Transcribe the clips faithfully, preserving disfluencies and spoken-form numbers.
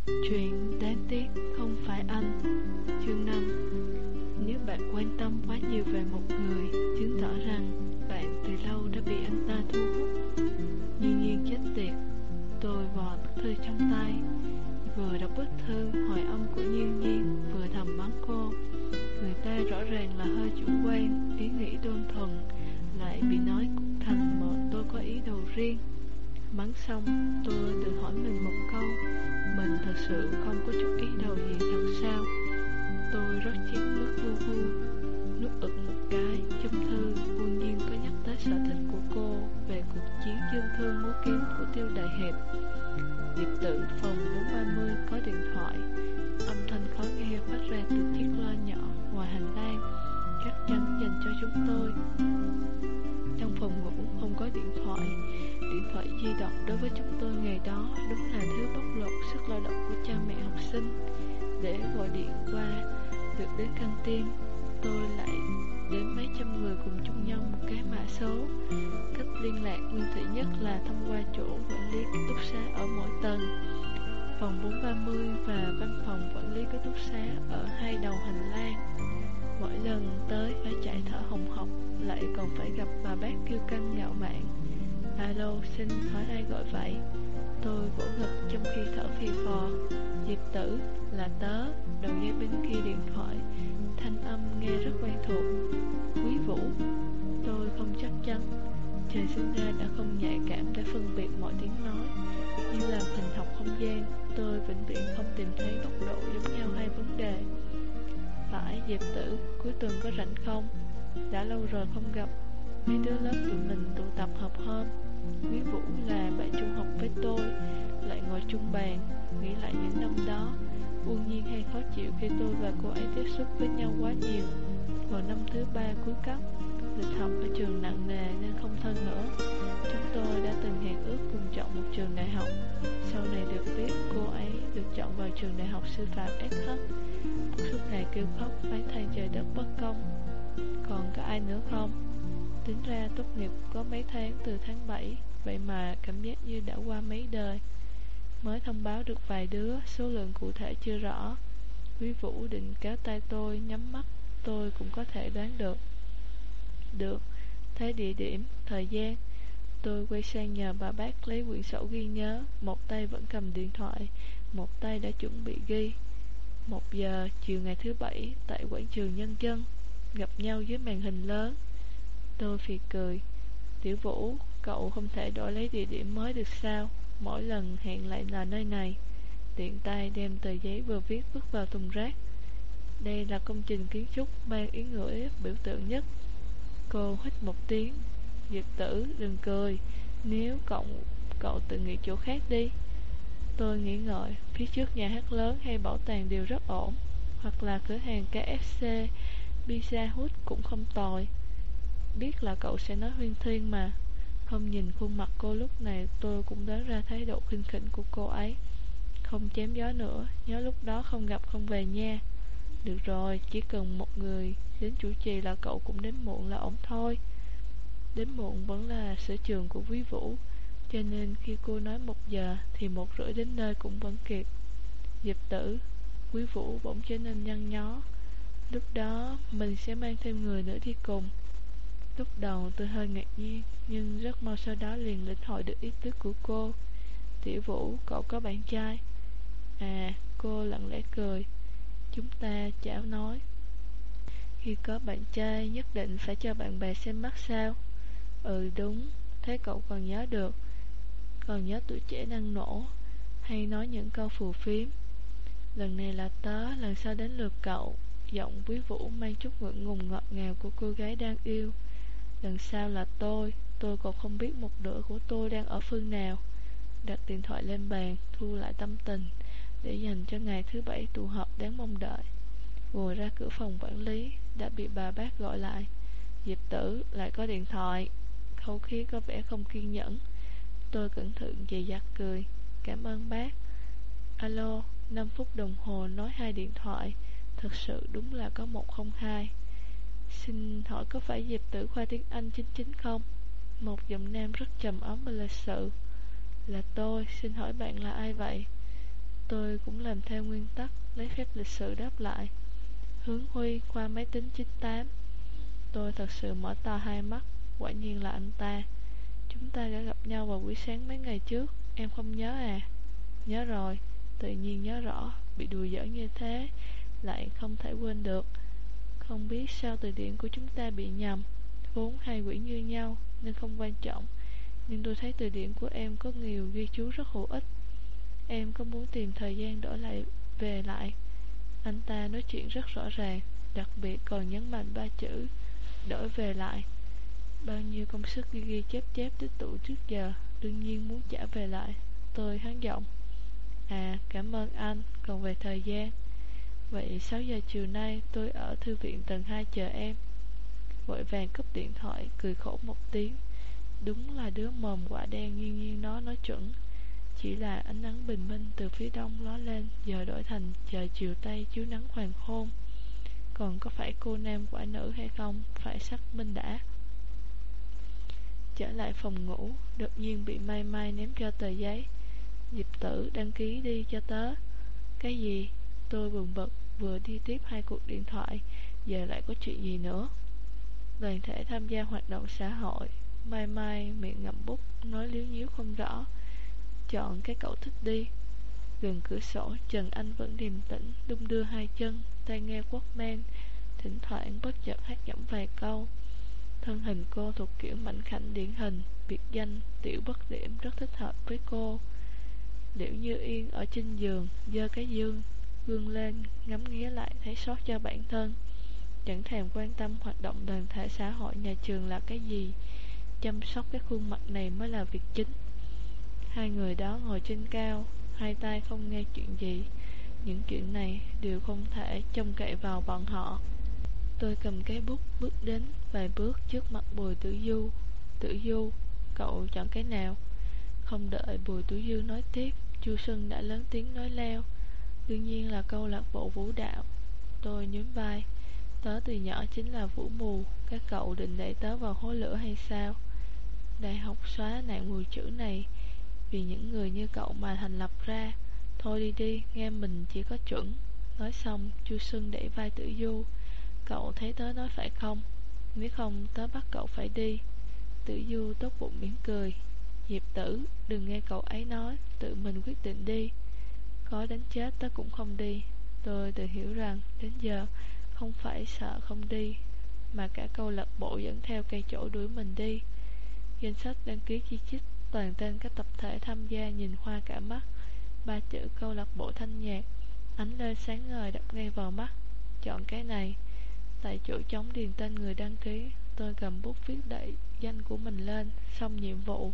Chuyện đáng tiếc không phải anh. Chương năm. Nếu bạn quan tâm quá nhiều về một người, chứng tỏ rằng bạn từ lâu đã bị anh ta thu hút. Nhiên Nhiên chết tiệt. Tôi vò bức thư trong tay, vừa đọc bức thư hồi âm của Nhiên Nhiên, vừa thầm mắng cô. Người ta rõ ràng là hơi chủ quan, ý nghĩ đơn thuần, lại bị nói thành mà tôi có ý đồ riêng. Mắng xong, tôi tự hỏi mình một câu, mình thật sự không có chút ý đồ gì thật sao? Tôi rót chén nước vu vu, nuốt ực một cái. Trong thư Quân Nhiên có nhắc tới sở thích của cô về cuộc chiến dương thương múa kiếm của Tiêu Đại Hiệp. Diệp Tử phòng bốn ba mươi có điện thoại, âm thanh khó nghe phát ra từ chiếc loa nhỏ ngoài hành lang, chắc chắn dành cho chúng tôi. Trong phòng ngủ không có điện thoại. Điện thoại di động đối với chúng tôi ngày đó đúng là thứ bóc lột sức lao động của cha mẹ học sinh. Để gọi điện qua được đến căng tin, tôi lại đến mấy trăm người cùng chung nhau một cái mã số. Cách liên lạc nguyên thủy nhất là thông qua chỗ quản lý ký túc xá ở mỗi tầng. Phòng bốn ba mươi và văn phòng quản lý ký túc xá ở hai đầu hành lang. Mỗi lần tới phải chạy thở hồng hộc, lại còn phải gặp bà bác kiêu căng ngạo mạn. Alo, xin hỏi ai gọi vậy? Tôi vỗ ngực trong khi thở phì phò. Diệp Tử, là tớ. Đầu dây bên kia điện thoại, thanh âm nghe rất quen thuộc. Quý Vũ. Tôi không chắc chắn. Trời sinh ra đã không nhạy cảm để phân biệt mọi tiếng nói. Như làm hình học không gian, tôi vĩnh viễn không tìm thấy góc độ giống nhau hai vấn đề. Phải, Diệp Tử, cuối tuần có rảnh không? Đã lâu rồi không gặp. Mấy đứa lớp tụi mình tụ tập họp hôm. Quý Vũ là bạn trung học với tôi, lại ngồi chung bàn. Nghĩ lại những năm đó, Quân Nhiên hay khó chịu khi tôi và cô ấy tiếp xúc với nhau quá nhiều. Vào năm thứ ba cuối cấp, lịch học ở trường nặng nề nên không thân nữa. Chúng tôi đã từng hẹn ước cùng chọn một trường đại học. Sau này được biết cô ấy được chọn vào trường đại học sư phạm ét hát. Suốt ngày kêu khóc phán than trời đất bất công. Còn có ai nữa không? Tính ra tốt nghiệp có mấy tháng, từ tháng bảy, vậy mà cảm giác như đã qua mấy đời. Mới thông báo được vài đứa, số lượng cụ thể chưa rõ. Quý Vũ định kéo tay tôi, nhắm mắt, tôi cũng có thể đoán được. Được, thế địa điểm, thời gian. Tôi quay sang nhờ bà bác lấy quyển sổ ghi nhớ. Một tay vẫn cầm điện thoại, một tay đã chuẩn bị ghi. Một giờ chiều ngày thứ bảy, tại quảng trường Nhân dân, gặp nhau dưới màn hình lớn. Tôi phì cười. Tiểu Vũ, cậu không thể đổi lấy địa điểm mới được sao? Mỗi lần hẹn lại là nơi này. Tiện tay đem tờ giấy vừa viết vứt vào thùng rác. Đây là công trình kiến trúc mang ý nghĩa biểu tượng nhất. Cô hít một tiếng. Diệp Tử, đừng cười. Nếu cậu, cậu tự nghĩ chỗ khác đi. Tôi nghĩ ngợi. Phía trước nhà hát lớn hay bảo tàng đều rất ổn. Hoặc là cửa hàng ca ép xê, Pizza Hut cũng không tồi. Biết là cậu sẽ nói huyên thuyên mà. Không nhìn khuôn mặt cô lúc này, tôi cũng đoán ra thái độ khinh khỉnh của cô ấy. Không chém gió nữa, nhớ lúc đó không gặp không về nha. Được rồi, chỉ cần một người đến chủ trì là cậu cũng đến muộn là ổn thôi. Đến muộn vẫn là sở trường của Quý Vũ, cho nên khi cô nói một giờ thì một rưỡi đến nơi cũng vẫn kịp. Diệp Tử. Quý Vũ bỗng trở nên nhăn nhó. Lúc đó mình sẽ mang thêm người nữa đi cùng. Lúc đầu tôi hơi ngạc nhiên, nhưng rất mau sau đó liền lĩnh hội được ý tứ của cô. Tiểu Vũ, cậu có bạn trai? À, cô lặng lẽ cười. Chúng ta chả nói. Khi có bạn trai nhất định phải cho bạn bè xem mắt sao? Ừ đúng, thế cậu còn nhớ được. Còn nhớ tuổi trẻ năng nổ, hay nói những câu phù phiếm. Lần này là tớ, lần sau đến lượt cậu. Giọng Quý Vũ mang chút ngượng ngùng ngọt ngào của cô gái đang yêu. Lần sau là tôi, tôi còn không biết một nửa của tôi đang ở phương nào. Đặt điện thoại lên bàn, thu lại tâm tình, để dành cho ngày thứ bảy tụ họp đáng mong đợi. Ngồi ra cửa phòng quản lý, đã bị bà bác gọi lại. Diệp Tử, lại có điện thoại. Khẩu khí có vẻ không kiên nhẫn. Tôi cẩn thận dè dặt cười. Cảm ơn bác. Alo, năm phút đồng hồ nói hai điện thoại. Thật sự đúng là có một không hai. Xin hỏi có phải Diệp Tử khoa tiếng Anh chín chín không? Một giọng nam rất trầm ấm và lịch sự. Là tôi, xin hỏi bạn là ai vậy? Tôi cũng làm theo nguyên tắc, lấy phép lịch sự đáp lại. Hướng Huy qua máy tính chín tám. Tôi thật sự mở to hai mắt. Quả nhiên là anh ta. Chúng ta đã gặp nhau vào buổi sáng mấy ngày trước. Em không nhớ à? Nhớ rồi, tự nhiên nhớ rõ. Bị đùa giỡn như thế lại không thể quên được. Không biết sao từ điển của chúng ta bị nhầm. Vốn hai quyển như nhau nên không quan trọng, nhưng tôi thấy từ điển của em có nhiều ghi chú rất hữu ích. Em có muốn tìm thời gian đổi lại về lại? Anh ta nói chuyện rất rõ ràng, đặc biệt còn nhấn mạnh ba chữ đổi về lại. Bao nhiêu công sức ghi ghi chép chép tích tụ trước giờ, đương nhiên muốn trả về lại. Tôi hắn giọng. À, cảm ơn anh. Còn về thời gian, vậy sáu giờ chiều nay tôi ở thư viện tầng hai chờ em. Vội vàng cúp điện thoại, cười khổ một tiếng. Đúng là đứa mồm quả đen, nhiên nhiên nó nói chuẩn. Chỉ là ánh nắng bình minh từ phía đông ló lên, giờ đổi thành trời chiều tây chiếu nắng hoàng hôn. Còn có phải cô nam quả nữ hay không, phải xác minh đã. Trở lại phòng ngủ, đột nhiên bị Mai Mai ném cho tờ giấy. Diệp Tử, đăng ký đi cho tớ. Cái gì? Tôi buồn bực, vừa đi tiếp hai cuộc điện thoại, giờ lại có chuyện gì nữa? Đoàn thể tham gia hoạt động xã hội. Mai Mai miệng ngậm bút, nói líu nhíu không rõ. Chọn cái cậu thích đi. Gần cửa sổ, Trần Anh vẫn điềm tĩnh, đung đưa hai chân, tai nghe Walkman, thỉnh thoảng bất chợt hát giọng vài câu. Thân hình cô thuộc kiểu mảnh khảnh điển hình, biệt danh tiểu bất điểm rất thích hợp với cô. Liễu Như Yên ở trên giường, giơ cái dương gương lên, ngắm nghía lại thấy xót cho bản thân. Chẳng thèm quan tâm hoạt động đoàn thể xã hội nhà trường là cái gì, chăm sóc cái khuôn mặt này mới là việc chính. Hai người đó ngồi trên cao, hai tay không nghe chuyện gì. Những chuyện này đều không thể trông cậy vào bọn họ. Tôi cầm cái bút bước đến vài bước trước mặt Bùi Tử Du. Tử Du, cậu chọn cái nào? Không đợi Bùi Tử Du nói tiếp, Chu Xuân đã lớn tiếng nói leo. Đương nhiên là câu lạc bộ vũ đạo. Tôi nhún vai. Tớ từ nhỏ chính là vũ mù. Các cậu định đẩy tớ vào hố lửa hay sao? Đại học xóa nạn mù chữ này vì những người như cậu mà thành lập ra. Thôi đi đi, nghe mình chỉ có chuẩn. Nói xong, Chu Xuân đẩy vai Tử Du. Cậu thấy tớ nói phải không? Nếu không, tớ bắt cậu phải đi. Tử Du tốt bụng mỉm cười. Diệp Tử, đừng nghe cậu ấy nói, tự mình quyết định đi. Có đánh chết tớ cũng không đi. Tôi tự hiểu rằng đến giờ không phải sợ không đi, mà cả câu lạc bộ dẫn theo cây chỗ đuổi mình đi. Danh sách đăng ký chi chít toàn tên các tập thể tham gia nhìn hoa cả mắt. Ba chữ câu lạc bộ thanh nhạc ánh lên sáng ngời đập ngay vào mắt. Chọn cái này. Tại chỗ trống điền tên người đăng ký. Tôi cầm bút viết đại danh của mình lên. Xong nhiệm vụ.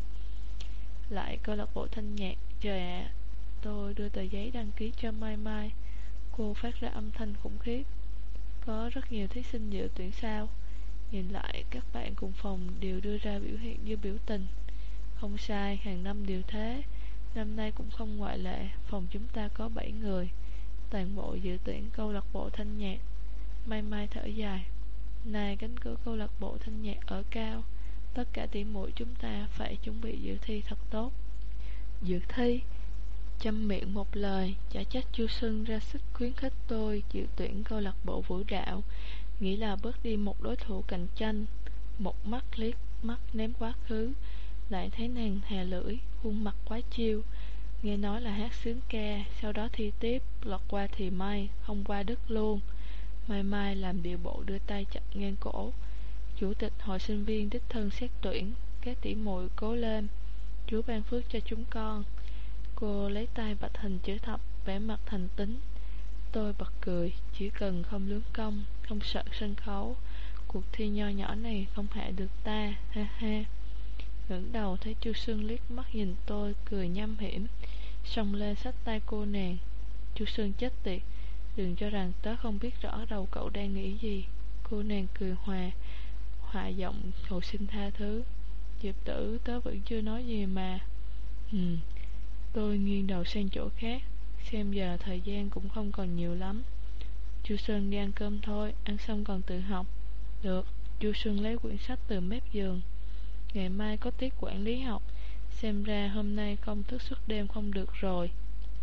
Lại câu lạc bộ thanh nhạc. Trời ạ. Tôi đưa tờ giấy đăng ký cho Mai Mai. Cô phát ra âm thanh khủng khiếp. Có rất nhiều thí sinh dự tuyển sao? Nhìn lại các bạn cùng phòng đều đưa ra biểu hiện như biểu tình. Không sai, hàng năm đều thế. Năm nay cũng không ngoại lệ. Phòng chúng ta có bảy người, toàn bộ dự tuyển câu lạc bộ thanh nhạc. Mai Mai thở dài. Này, cánh cửa câu lạc bộ thanh nhạc ở cao. Tất cả tỉ muội chúng ta phải chuẩn bị dự thi thật tốt. Dự thi? Chăm miệng một lời, chả trách Chu Xuân ra sức khuyến khích tôi dự tuyển câu lạc bộ vũ đạo, nghĩ là bớt đi một đối thủ cạnh tranh. Một mắt liếc mắt ném quá khứ, lại thấy nàng thè lưỡi, khuôn mặt quá chiêu. Nghe nói là hát sướng ca, sau đó thi tiếp, lọt qua thì may, không qua đứt luôn. Mai Mai làm điệu bộ đưa tay chặt ngang cổ. Chủ tịch hội sinh viên đích thân xét tuyển, các tỷ muội cố lên, Chúa ban phước cho chúng con. Cô lấy tay vạch hình chữ thập, vẻ mặt thành tín. Tôi bật cười, chỉ cần không lướng công, không sợ sân khấu, cuộc thi nho nhỏ này không hạ được ta, ha ha. Ngẩng đầu thấy Chu Xuân liếc mắt nhìn tôi, cười nham hiểm, xông lên xách tay cô nàng. Chu Xuân chết tiệt, đừng cho rằng tớ không biết rõ đầu cậu đang nghĩ gì. Cô nàng cười hòa, hòa giọng cầu xin tha thứ. Diệp Tử, tớ vẫn chưa nói gì mà. Ừm. Tôi nghiêng đầu sang chỗ khác. Xem giờ thời gian cũng không còn nhiều lắm. Chu Xuân đi ăn cơm thôi, ăn xong còn tự học. Được. Chu Xuân lấy quyển sách từ mép giường. Ngày mai có tiết quản lý học, xem ra hôm nay công thức suốt đêm không được rồi.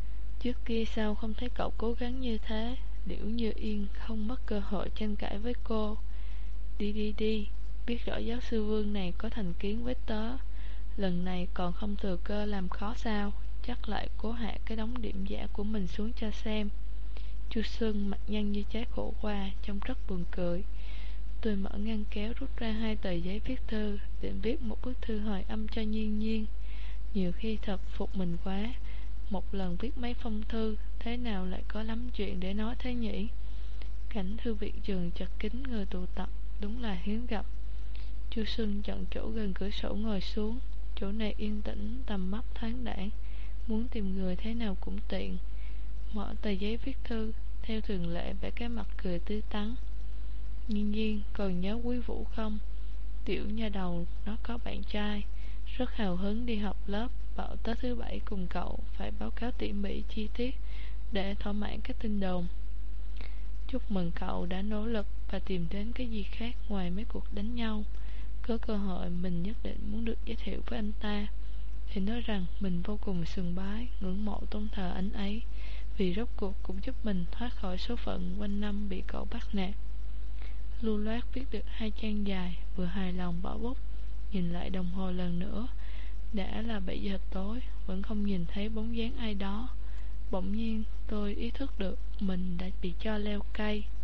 Trước kia sao không thấy cậu cố gắng như thế? Liễu Như Yên không mất cơ hội tranh cãi với cô. Đi đi đi, biết rõ giáo sư Vương này có thành kiến với tớ, lần này còn không thừa cơ làm khó sao? Chắc lại cố hạ cái đống điểm giả của mình xuống cho xem. Chu Xuân mặt nhăn như trái khổ qua, trông rất buồn cười. Tôi mở ngăn kéo rút ra hai tờ giấy viết thư, định viết một bức thư hồi âm cho Nhiên Nhiên. Nhiều khi thật phục mình quá, một lần viết mấy phong thư, thế nào lại có lắm chuyện để nói thế nhỉ? Cảnh thư viện trường chật kín người tụ tập, đúng là hiếm gặp. Chu Xuân chọn chỗ gần cửa sổ ngồi xuống, chỗ này yên tĩnh, tầm mắt thoáng đãng, muốn tìm người thế nào cũng tiện. Mở tờ giấy viết thư, theo thường lệ vẽ cái mặt cười tươi tắn. Nhiên Nhiên còn nhớ Quý Vũ không? Tiểu nha đầu nó có bạn trai, rất hào hứng đi học lớp, bảo tới thứ bảy cùng cậu phải báo cáo tỉ mỉ chi tiết để thỏa mãn các tin đồn. Chúc mừng cậu đã nỗ lực và tìm đến cái gì khác ngoài mấy cuộc đánh nhau. Có cơ hội mình nhất định muốn được giới thiệu với anh ta, thì nói rằng mình vô cùng sùng bái, ngưỡng mộ tôn thờ anh ấy, vì rốt cuộc cũng giúp mình thoát khỏi số phận quanh năm bị cậu bắt nạt. Lưu loát viết được hai trang dài, vừa hài lòng bỏ bút, nhìn lại đồng hồ lần nữa. Đã là bảy giờ tối, vẫn không nhìn thấy bóng dáng ai đó. Bỗng nhiên tôi ý thức được mình đã bị cho leo cây.